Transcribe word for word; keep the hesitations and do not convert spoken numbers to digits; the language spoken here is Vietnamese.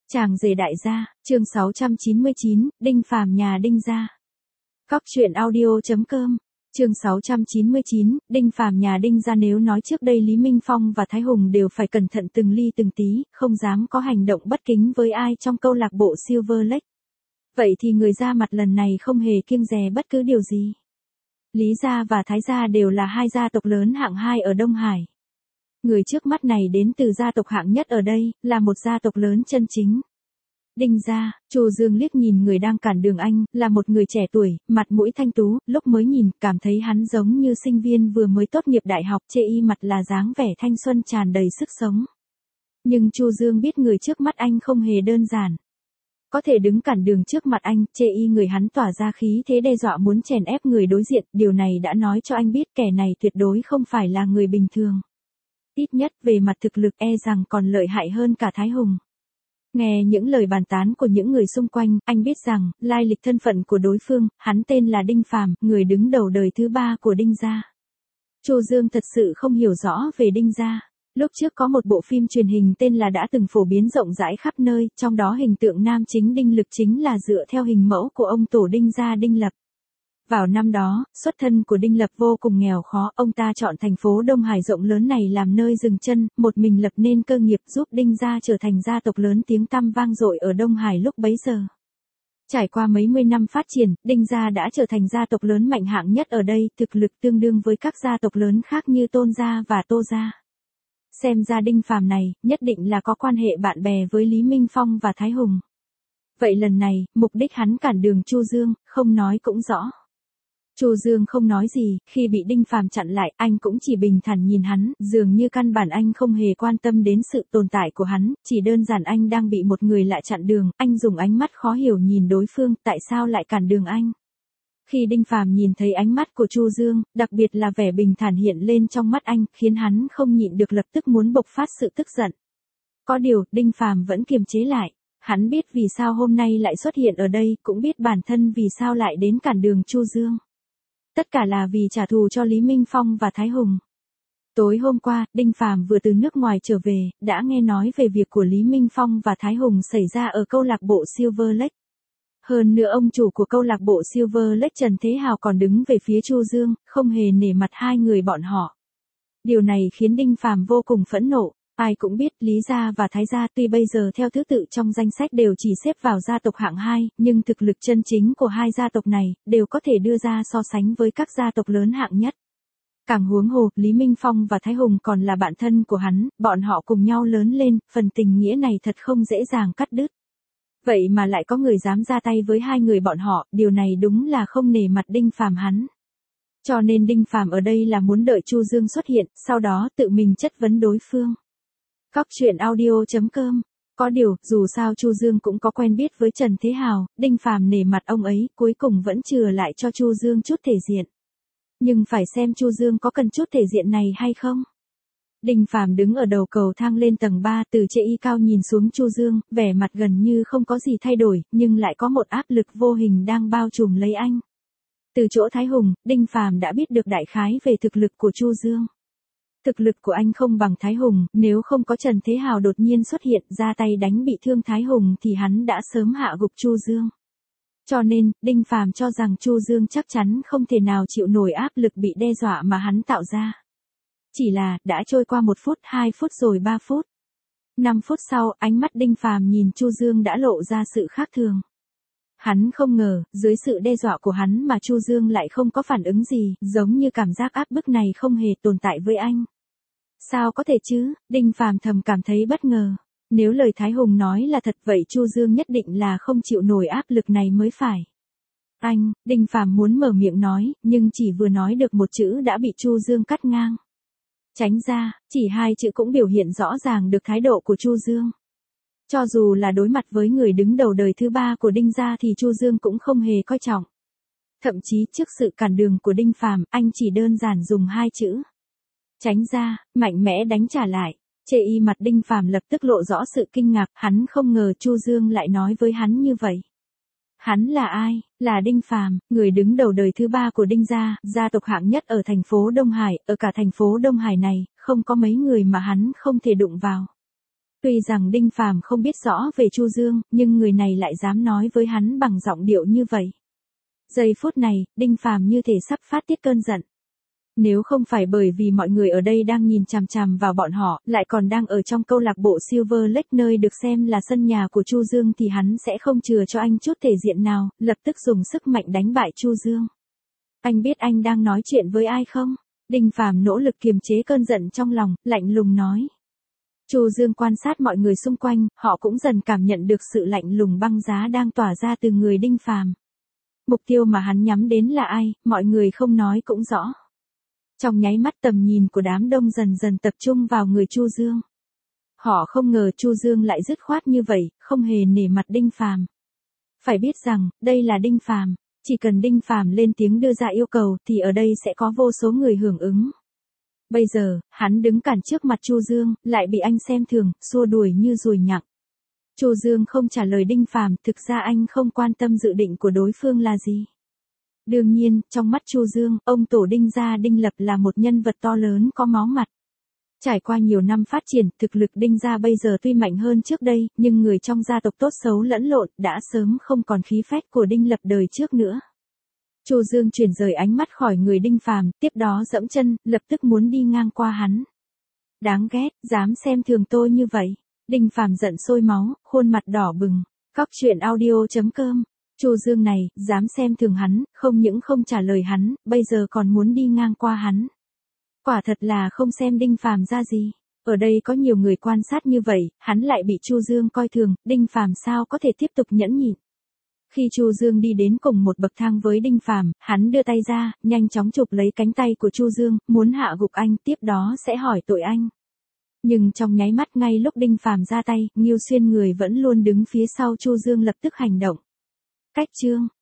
Chàng rể đại gia, chương sáu trăm chín mươi chín, Đinh Phàm nhà Đinh gia. Cóc truyện audio chấm com, chương sáu trăm chín mươi chín, Đinh Phàm nhà Đinh gia. Nếu nói trước đây Lý Minh Phong và Thái Hùng đều phải cẩn thận từng ly từng tí, không dám có hành động bất kính với ai trong câu lạc bộ Silver Lake. Vậy thì người ra mặt lần này không hề kiêng dè bất cứ điều gì. Lý gia và Thái gia đều là hai gia tộc lớn hạng hai ở Đông Hải. Người trước mắt này đến từ gia tộc hạng nhất ở đây, là một gia tộc lớn chân chính. Đinh gia. Chu Dương liếc nhìn người đang cản đường anh, là một người trẻ tuổi, mặt mũi thanh tú, lúc mới nhìn, cảm thấy hắn giống như sinh viên vừa mới tốt nghiệp đại học, chê y mặt là dáng vẻ thanh xuân tràn đầy sức sống. Nhưng Chu Dương biết người trước mắt anh không hề đơn giản. Có thể đứng cản đường trước mặt anh, chê y người hắn tỏa ra khí thế đe dọa muốn chèn ép người đối diện, điều này đã nói cho anh biết kẻ này tuyệt đối không phải là người bình thường. Ít nhất về mặt thực lực e rằng còn lợi hại hơn cả Thái Hùng. Nghe những lời bàn tán của những người xung quanh, anh biết rằng, lai lịch thân phận của đối phương, hắn tên là Đinh Phàm, người đứng đầu đời thứ ba của Đinh gia. Chu Dương thật sự không hiểu rõ về Đinh gia. Lúc trước có một bộ phim truyền hình tên là đã từng phổ biến rộng rãi khắp nơi, trong đó hình tượng nam chính Đinh Lực chính là dựa theo hình mẫu của ông tổ Đinh gia Đinh Lập. Vào năm đó, xuất thân của Đinh Lập vô cùng nghèo khó, ông ta chọn thành phố Đông Hải rộng lớn này làm nơi dừng chân, một mình lập nên cơ nghiệp giúp Đinh gia trở thành gia tộc lớn tiếng tăm vang dội ở Đông Hải lúc bấy giờ. Trải qua mấy mươi năm phát triển, Đinh gia đã trở thành gia tộc lớn mạnh hạng nhất ở đây, thực lực tương đương với các gia tộc lớn khác như Tôn gia và Tô gia. Xem ra Đinh Phàm này, nhất định là có quan hệ bạn bè với Lý Minh Phong và Thái Hùng. Vậy lần này, mục đích hắn cản đường Chu Dương, không nói cũng rõ. Chu Dương không nói gì, khi bị Đinh Phàm chặn lại, anh cũng chỉ bình thản nhìn hắn, dường như căn bản anh không hề quan tâm đến sự tồn tại của hắn, chỉ đơn giản anh đang bị một người lạ chặn đường, anh dùng ánh mắt khó hiểu nhìn đối phương, tại sao lại cản đường anh. Khi Đinh Phàm nhìn thấy ánh mắt của Chu Dương, đặc biệt là vẻ bình thản hiện lên trong mắt anh, khiến hắn không nhịn được lập tức muốn bộc phát sự tức giận. Có điều, Đinh Phàm vẫn kiềm chế lại. Hắn biết vì sao hôm nay lại xuất hiện ở đây, cũng biết bản thân vì sao lại đến cản đường Chu Dương. Tất cả là vì trả thù cho Lý Minh Phong và Thái Hùng. Tối hôm qua, Đinh Phàm vừa từ nước ngoài trở về, đã nghe nói về việc của Lý Minh Phong và Thái Hùng xảy ra ở câu lạc bộ Silver Lake. Hơn nữa ông chủ của câu lạc bộ Silver Lake Trần Thế Hào còn đứng về phía Chu Dương, không hề nể mặt hai người bọn họ. Điều này khiến Đinh Phàm vô cùng phẫn nộ. Ai cũng biết Lý gia và Thái gia tuy bây giờ theo thứ tự trong danh sách đều chỉ xếp vào gia tộc hạng hai, nhưng thực lực chân chính của hai gia tộc này đều có thể đưa ra so sánh với các gia tộc lớn hạng nhất. Càng huống hồ, Lý Minh Phong và Thái Hùng còn là bạn thân của hắn, bọn họ cùng nhau lớn lên, phần tình nghĩa này thật không dễ dàng cắt đứt. Vậy mà lại có người dám ra tay với hai người bọn họ, điều này đúng là không nể mặt Đinh Phàm hắn. Cho nên Đinh Phàm ở đây là muốn đợi Chu Dương xuất hiện, sau đó tự mình chất vấn đối phương. Cóc truyện audio chấm com. Có điều, dù sao Chu Dương cũng có quen biết với Trần Thế Hào, Đinh Phàm nể mặt ông ấy, cuối cùng vẫn chừa lại cho Chu Dương chút thể diện. Nhưng phải xem Chu Dương có cần chút thể diện này hay không. Đinh Phàm đứng ở đầu cầu thang lên tầng ba, từ trên y cao nhìn xuống Chu Dương, vẻ mặt gần như không có gì thay đổi, nhưng lại có một áp lực vô hình đang bao trùm lấy anh. Từ chỗ Thái Hùng, Đinh Phàm đã biết được đại khái về thực lực của Chu Dương. Thực lực của anh không bằng Thái Hùng, nếu không có Trần Thế Hào đột nhiên xuất hiện ra tay đánh bị thương Thái Hùng thì hắn đã sớm hạ gục Chu Dương. Cho nên, Đinh Phàm cho rằng Chu Dương chắc chắn không thể nào chịu nổi áp lực bị đe dọa mà hắn tạo ra. Chỉ là, đã trôi qua một phút, hai phút rồi ba phút. Năm phút sau, ánh mắt Đinh Phàm nhìn Chu Dương đã lộ ra sự khác thường. Hắn không ngờ, dưới sự đe dọa của hắn mà Chu Dương lại không có phản ứng gì, giống như cảm giác áp bức này không hề tồn tại với anh. Sao có thể chứ, Đinh Phàm thầm cảm thấy bất ngờ. Nếu lời Thái Hùng nói là thật vậy Chu Dương nhất định là không chịu nổi áp lực này mới phải. Anh, Đinh Phàm muốn mở miệng nói, nhưng chỉ vừa nói được một chữ đã bị Chu Dương cắt ngang. Tránh ra, chỉ hai chữ cũng biểu hiện rõ ràng được thái độ của Chu Dương. Cho dù là đối mặt với người đứng đầu đời thứ ba của Đinh gia thì Chu Dương cũng không hề coi trọng. Thậm chí trước sự cản đường của Đinh Phàm, anh chỉ đơn giản dùng hai chữ. Tránh ra, mạnh mẽ đánh trả lại. Chê y mặt Đinh Phàm lập tức lộ rõ sự kinh ngạc, hắn không ngờ Chu Dương lại nói với hắn như vậy. Hắn là ai? Là Đinh Phàm, người đứng đầu đời thứ ba của Đinh gia, gia tộc hạng nhất ở thành phố Đông Hải, ở cả thành phố Đông Hải này, không có mấy người mà hắn không thể đụng vào. Tuy rằng Đinh Phàm không biết rõ về Chu Dương, nhưng người này lại dám nói với hắn bằng giọng điệu như vậy. Giây phút này, Đinh Phàm như thể sắp phát tiết cơn giận. Nếu không phải bởi vì mọi người ở đây đang nhìn chằm chằm vào bọn họ, lại còn đang ở trong câu lạc bộ Silver Lake nơi được xem là sân nhà của Chu Dương thì hắn sẽ không chừa cho anh chút thể diện nào, lập tức dùng sức mạnh đánh bại Chu Dương. Anh biết anh đang nói chuyện với ai không? Đinh Phàm nỗ lực kiềm chế cơn giận trong lòng, lạnh lùng nói. Chu Dương quan sát mọi người xung quanh, họ cũng dần cảm nhận được sự lạnh lùng băng giá đang tỏa ra từ người Đinh Phàm. Mục tiêu mà hắn nhắm đến là ai, mọi người không nói cũng rõ. Trong nháy mắt tầm nhìn của đám đông dần dần tập trung vào người Chu Dương. Họ không ngờ Chu Dương lại dứt khoát như vậy, không hề nể mặt Đinh Phàm. Phải biết rằng, đây là Đinh Phàm, chỉ cần Đinh Phàm lên tiếng đưa ra yêu cầu thì ở đây sẽ có vô số người hưởng ứng. Bây giờ, hắn đứng cản trước mặt Chu Dương, lại bị anh xem thường, xua đuổi như ruồi nhặng. Chu Dương không trả lời Đinh Phàm, thực ra anh không quan tâm dự định của đối phương là gì. Đương nhiên, trong mắt Chu Dương, ông tổ Đinh gia Đinh Lập là một nhân vật to lớn có máu mặt. Trải qua nhiều năm phát triển, thực lực Đinh gia bây giờ tuy mạnh hơn trước đây, nhưng người trong gia tộc tốt xấu lẫn lộn, đã sớm không còn khí phách của Đinh Lập đời trước nữa. Chu Dương chuyển rời ánh mắt khỏi người Đinh Phàm, tiếp đó dẫm chân, lập tức muốn đi ngang qua hắn. Đáng ghét, dám xem thường tôi như vậy. Đinh Phàm giận sôi máu, khuôn mặt đỏ bừng. Cóc truyện audio chấm com. Chu Dương này, dám xem thường hắn, không những không trả lời hắn, bây giờ còn muốn đi ngang qua hắn. Quả thật là không xem Đinh Phàm ra gì. Ở đây có nhiều người quan sát như vậy, hắn lại bị Chu Dương coi thường, Đinh Phàm sao có thể tiếp tục nhẫn nhịn. Khi Chu Dương đi đến cùng một bậc thang với Đinh Phàm, hắn đưa tay ra, nhanh chóng chụp lấy cánh tay của Chu Dương, muốn hạ gục anh, tiếp đó sẽ hỏi tội anh. Nhưng trong nháy mắt ngay lúc Đinh Phàm ra tay, Ngưu Xuyên người vẫn luôn đứng phía sau Chu Dương lập tức hành động. Cách chương